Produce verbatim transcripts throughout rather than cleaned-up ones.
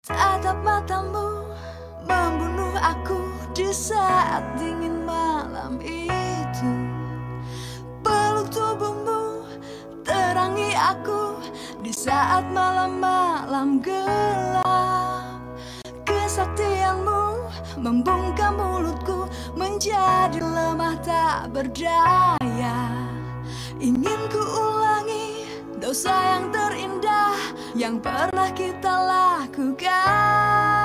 Tatap matamu membunuh aku di saat dingin malam itu. Peluk tubuhmu terangi aku di saat malam-malam gelap. Kesaktianmu membungkam mulutku menjadi lemah tak berdaya. Ingin ku ulangi dosa yang terindah yang pernah kita lakukan.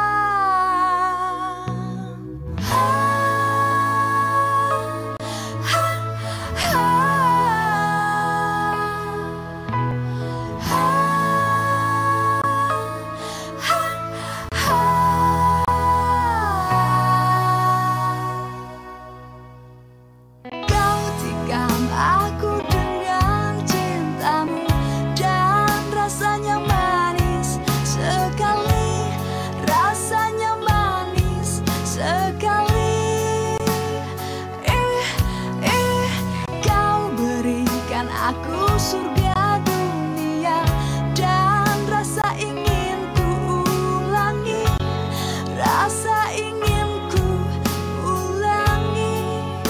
Kau tikam aku dengan cintamu dan rasanya manis sekali, rasanya manis sekali. Ih, ih, kau berikan aku surga dunia dan rasa ingin ku ulangi, rasa ingin ku ulangi.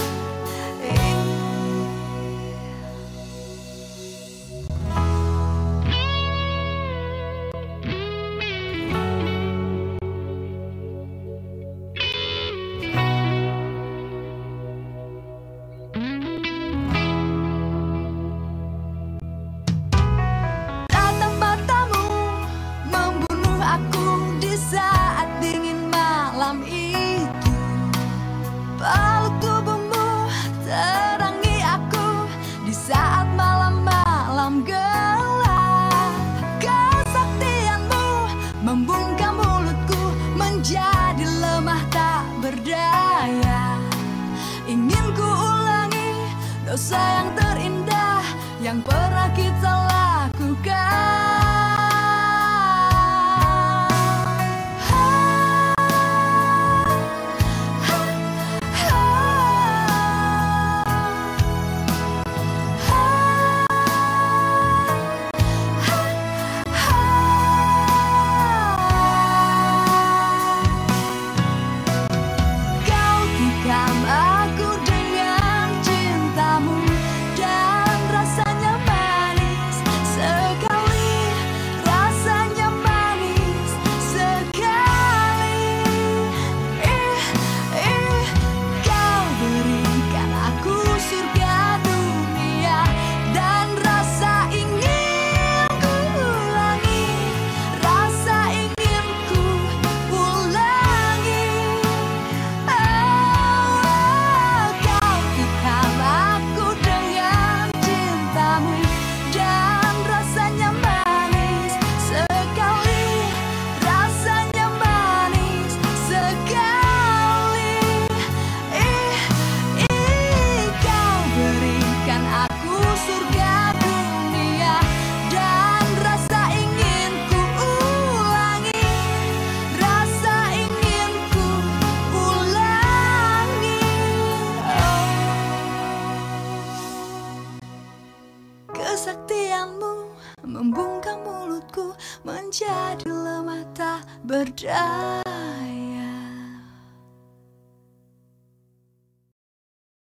Tatap matamu membunuh aku di saat dingin malam itu. Peluk tubuhmu terangi aku di saat malam-malam gelap. Kesaktianmu membungkam mulutku menjadi lemah tak berdaya. Ingin ku ulangi dosa yang terindah yang pernah kita lakukan. Kau tikam aku dengan cintamu dan rasanya manis sekali, rasanya manis sekali. Ih, ih, kau berikan aku surga dunia dan rasa ingin ku ulangi, rasa ingin ku ulangi. Oh, kau tikam aku dengan cintamu dan rasanya manis sekali, rasanya manis sekali. Ih, ih, kau berikan aku surga dunia dan rasa ingin ku ulangi, rasa ingin ku ulangi. Kesaktianmu membungkam mulutku menjadi lemah tak berdaya.